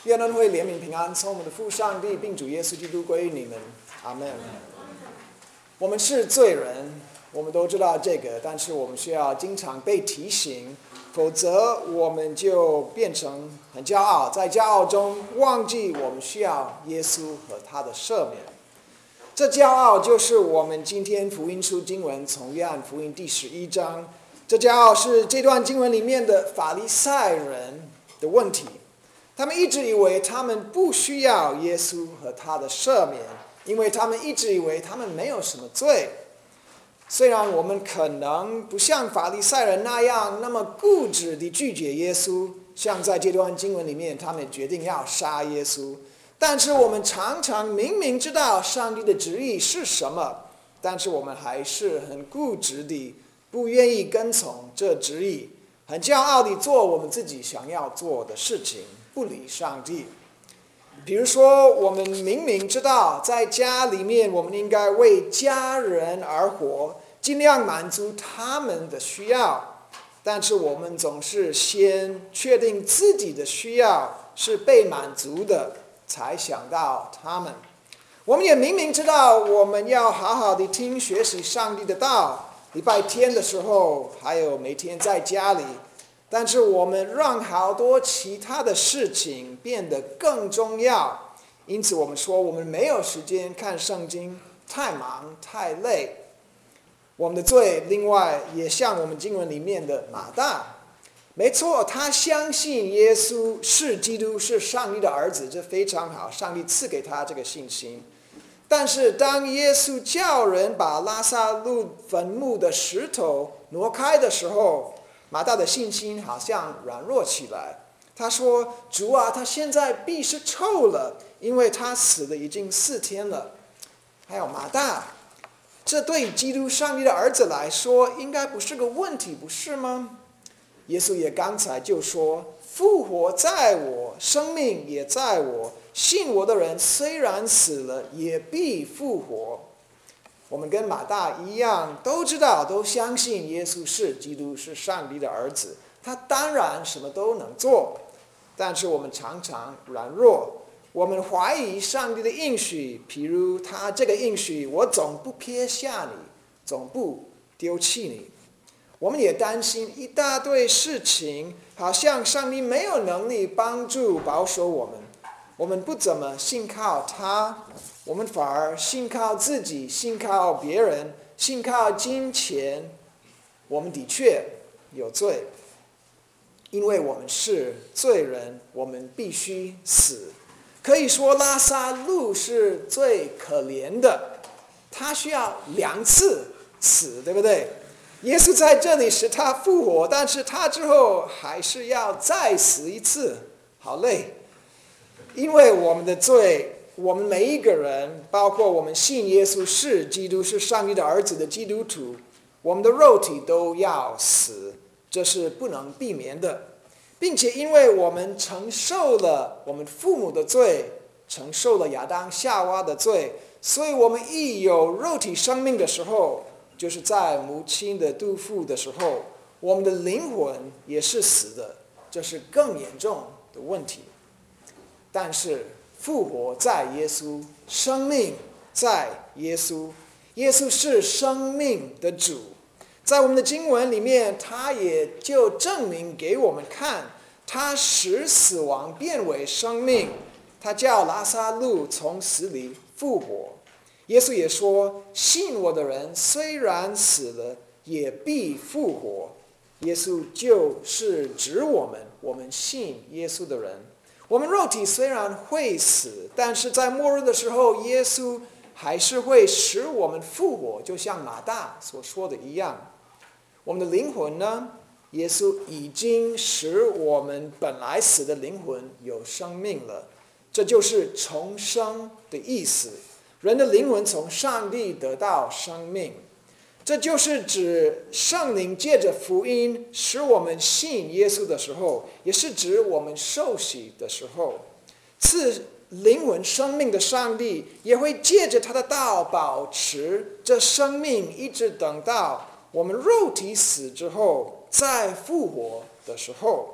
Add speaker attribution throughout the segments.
Speaker 1: 愿恩惠、怜悯、平安从我们的父上帝并主耶稣基督归于你们，阿们。我们是罪人，我们都知道这个，但是我们需要经常被提醒，否则我们就变成很骄傲，在骄傲中忘记我们需要耶稣和他的赦免。这骄傲就是我们今天福音书经文从约翰福音第11章，这骄傲是这段经文里面的法利赛人的问题。他们一直以为他们不需要耶稣和他的赦免，因为他们一直以为他们没有什么罪。虽然我们可能不像法利赛人那样那么固执地拒绝耶稣，像在这段经文里面他们决定要杀耶稣，但是我们常常明明知道上帝的旨意是什么，但是我们还是很固执地不愿意跟从这旨意，很骄傲地做我们自己想要做的事情，不理上帝。比如说，我们明明知道在家里面我们应该为家人而活，尽量满足他们的需要，但是我们总是先确定自己的需要是被满足的，才想到他们。我们也明明知道我们要好好的听学习上帝的道，礼拜天的时候还有每天在家里，但是我们让好多其他的事情变得更重要，因此我们说我们没有时间看圣经，太忙太累。我们的罪另外也像我们经文里面的马大，没错，他相信耶稣是基督，是上帝的儿子，这非常好，上帝赐给他这个信心。但是当耶稣叫人把拉撒路坟墓的石头挪开的时候，马大的信心好像软弱起来。他说：主啊，他现在必是臭了，因为他死了已经4天了。还有马大，这对基督上帝的儿子来说应该不是个问题，不是吗？耶稣也刚才就说，复活在我，生命也在我，信我的人虽然死了也必复活。我们跟马大一样，都知道，都相信耶稣是基督，是上帝的儿子，他当然什么都能做。但是我们常常软弱，我们怀疑上帝的应许，譬如他这个应许，我总不撇下你，总不丢弃你。我们也担心一大堆事情，好像上帝没有能力帮助保守我们，我们不怎么信靠他，我们反而信靠自己，信靠别人，信靠金钱。我们的确有罪，因为我们是罪人，我们必须死。可以说拉撒路是最可怜的，他需要2次死，对不对？耶稣在这里使他复活，但是他之后还是要再死一次，好累。因为我们的罪，我们每一个人，包括我们信耶稣是基督，是上帝的儿子的基督徒，我们的肉体都要死，这是不能避免的。并且因为我们承受了我们父母的罪，承受了亚当夏娃的罪，所以我们一有肉体生命的时候，就是在母亲的肚腹的时候，我们的灵魂也是死的，这是更严重的问题。但是复活在耶稣，生命在耶稣，耶稣是生命的主。在我们的经文里面，他也就证明给我们看，他使死亡变为生命，他叫拉撒路从死里复活。耶稣也说，信我的人虽然死了也必复活。耶稣就是指我们信耶稣的人。我们肉体虽然会死，但是在末日的时候，耶稣还是会使我们复活，就像马大所说的一样。我们的灵魂呢，耶稣已经使我们本来死的灵魂有生命了，这就是重生的意思。人的灵魂从上帝得到生命，这就是指圣灵借着福音使我们信耶稣的时候，也是指我们受洗的时候。赐灵魂生命的上帝也会借着他的道保持这生命，一直等到我们肉体死之后再复活的时候，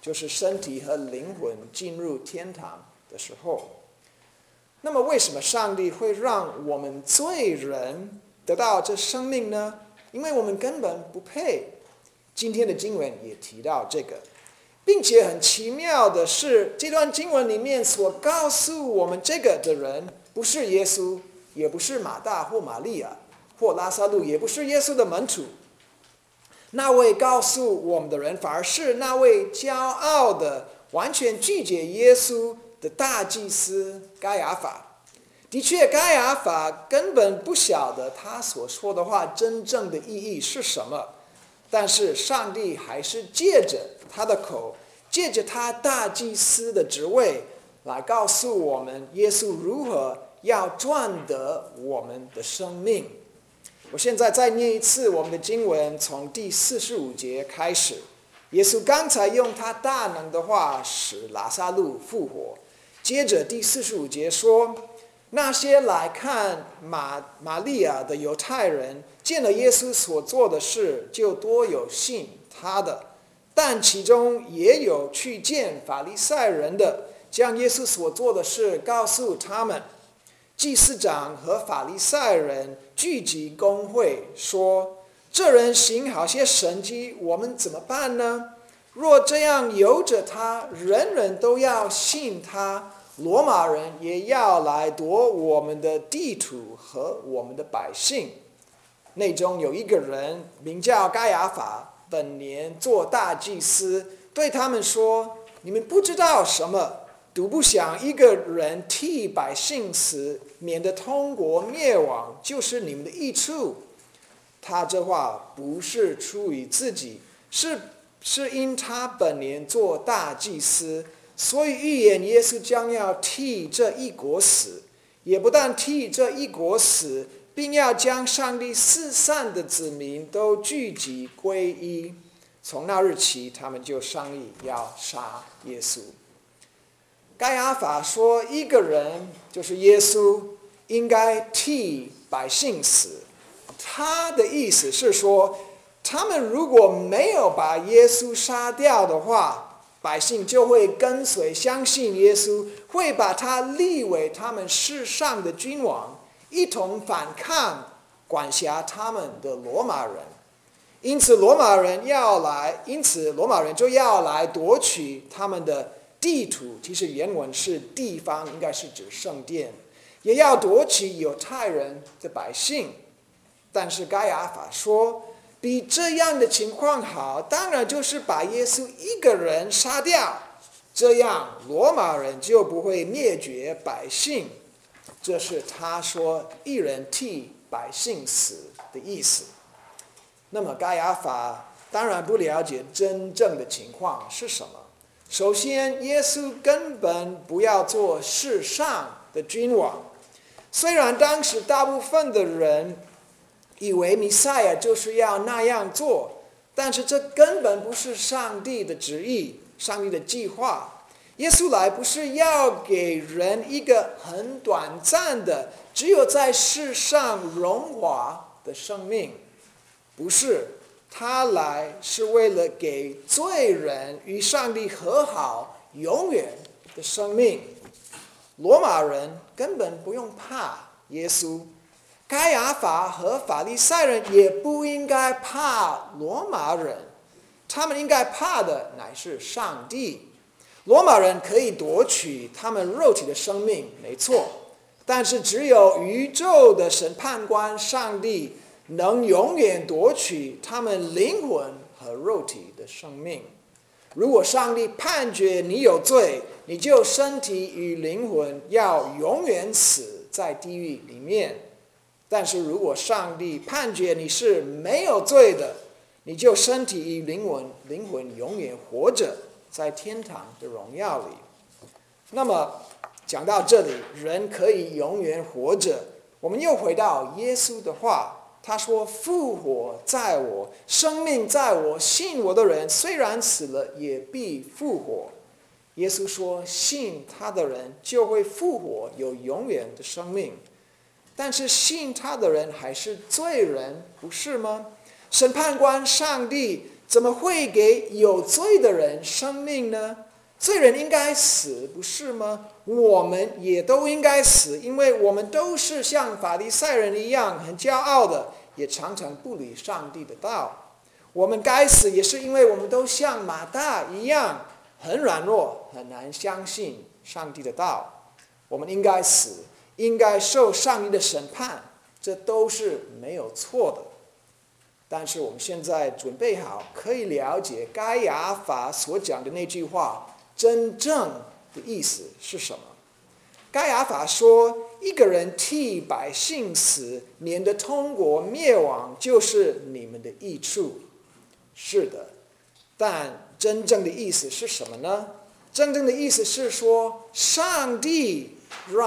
Speaker 1: 就是身体和灵魂进入天堂的时候。那么为什么上帝会让我们罪人得到这生命呢？因为我们根本不配。今天的经文也提到这个，并且很奇妙的是，这段经文里面所告诉我们这个的人，不是耶稣，也不是马大或玛利亚或拉撒路，也不是耶稣的门徒。那位告诉我们的人，反而是那位骄傲的、完全拒绝耶稣的大祭司该亚法。的确，该亚法根本不晓得他所说的话真正的意义是什么，但是上帝还是借着他的口，借着他大祭司的职位，来告诉我们耶稣如何要赚得我们的生命。我现在再念一次我们的经文，从第45节开始。耶稣刚才用他大能的话使拉撒路复活，接着第45节说，那些来看玛利亚的犹太人见了耶稣所做的事，就多有信他的，但其中也有去见法利赛人的，将耶稣所做的事告诉他们。祭司长和法利赛人聚集公会，说，这人行好些神迹，我们怎么办呢？若这样由着他，人人都要信他，罗马人也要来夺我们的地土和我们的百姓。内中有一个人名叫该亚法，本年做大祭司，对他们说，你们不知道什么，独不想一个人替百姓死，免得通国灭亡，就是你们的益处。他这话不是出于自己，是因他本年做大祭司，所以预言耶稣将要替这一国死，也不但替这一国死，并要将上帝四散的子民都聚集归一。从那日起，他们就商议要杀耶稣。该亚法说，一个人就是耶稣应该替百姓死。他的意思是说，他们如果没有把耶稣杀掉的话，百姓就会跟随相信耶稣，会把他立为他们世上的君王，一同反抗管辖他们的罗马人。因此罗马人就要来夺取他们的地土，其实原文是地方，应该是指圣殿，也要夺取犹太人的百姓。但是该亚法说，比这样的情况好，当然就是把耶稣一个人杀掉，这样罗马人就不会灭绝百姓。这是他说一人替百姓死的意思。那么该亚法当然不了解真正的情况是什么。首先，耶稣根本不要做世上的君王。虽然当时大部分的人以为弥赛亚就是要那样做，但是这根本不是上帝的旨意，上帝的计划。耶稣来不是要给人一个很短暂的，只有在世上荣华的生命，不是。他来是为了给罪人与上帝和好永远的生命。罗马人根本不用怕耶稣，该亚法和法利赛人也不应该怕罗马人，他们应该怕的乃是上帝。罗马人可以夺取他们肉体的生命，没错，但是只有宇宙的审判官上帝能永远夺取他们灵魂和肉体的生命。如果上帝判决你有罪，你就身体与灵魂要永远死在地狱里面。但是如果上帝判决你是没有罪的，你就身体与灵魂永远活着在天堂的荣耀里。那么讲到这里，人可以永远活着，我们又回到耶稣的话，他说，复活在我，生命在我，信我的人虽然死了也必复活。耶稣说，信他的人就会复活，有永远的生命。但是信他的人还是罪人，不是吗？审判官上帝怎么会给有罪的人生命呢？罪人应该死，不是吗？我们也都应该死，因为我们都是像法利赛人一样很骄傲的，也常常不理上帝的道。我们该死，也是因为我们都像马大一样很软弱，很难相信上帝的道。我们应该死，应该受上帝的审判，这都是没有错的。但是我们现在准备好，可以了解该亚法所讲的那句话真正的意思是什么。该亚法说，一个人替百姓死，免得通国灭亡，就是你们的益处。是的，但真正的意思是什么呢？真正的意思是说，上帝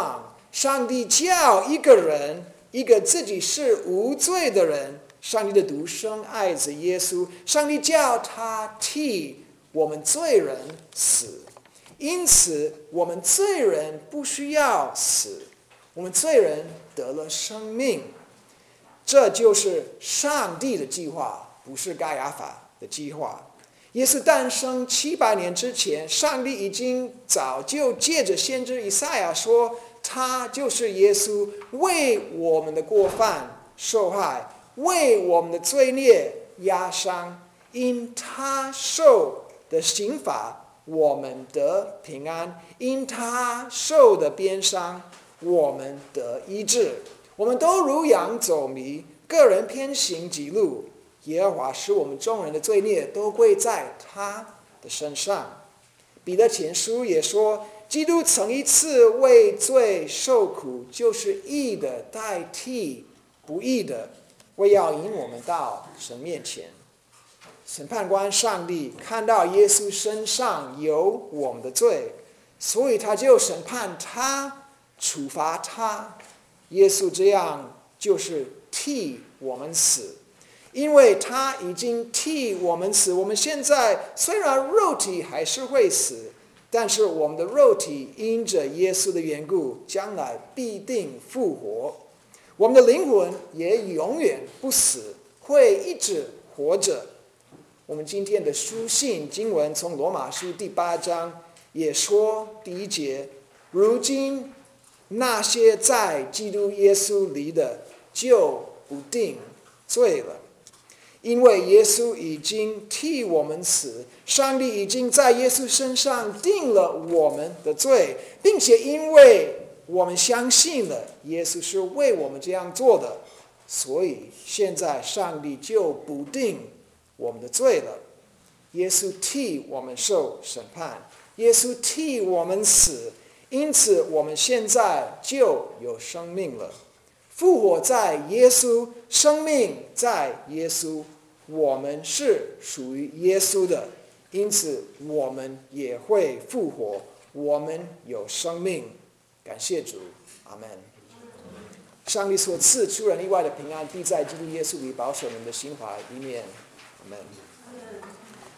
Speaker 1: 叫一个人，一个自己是无罪的人，上帝的独生爱子耶稣，上帝叫他替我们罪人死。因此我们罪人不需要死，我们罪人得了生命。这就是上帝的计划，不是该亚法的计划。耶稣诞生700年之前，上帝已经早就借着先知以赛亚说，他就是耶稣，为我们的过犯受害，为我们的罪孽压伤，因他受的刑罚我们得平安，因他受的鞭伤我们得医治。我们都如羊走迷，个人偏行己路，耶和华使我们众人的罪孽都归在他的身上。彼得前书也说，基督曾一次为罪受苦，就是义的代替不义的，为要引我们到神面前。审判官上帝看到耶稣身上有我们的罪，所以他就审判他，处罚他。耶稣这样就是替我们死，因为他已经替我们死。我们现在虽然肉体还是会死，但是我们的肉体因着耶稣的缘故，将来必定复活。我们的灵魂也永远不死，会一直活着。我们今天的书信经文从罗马书第8章也说，第1节，如今那些在基督耶稣里的就不定罪了，因为耶稣已经替我们死，上帝已经在耶稣身上定了我们的罪，并且因为我们相信了耶稣是为我们这样做的，所以现在上帝就不定我们的罪了。耶稣替我们受审判，耶稣替我们死，因此我们现在就有生命了。复活在耶稣，生命在耶稣，我们是属于耶稣的，因此我们也会复活，我们有生命。感谢主，阿们。上帝所赐出人意外的平安，必在基督耶稣里保守你们的心怀意念，阿们。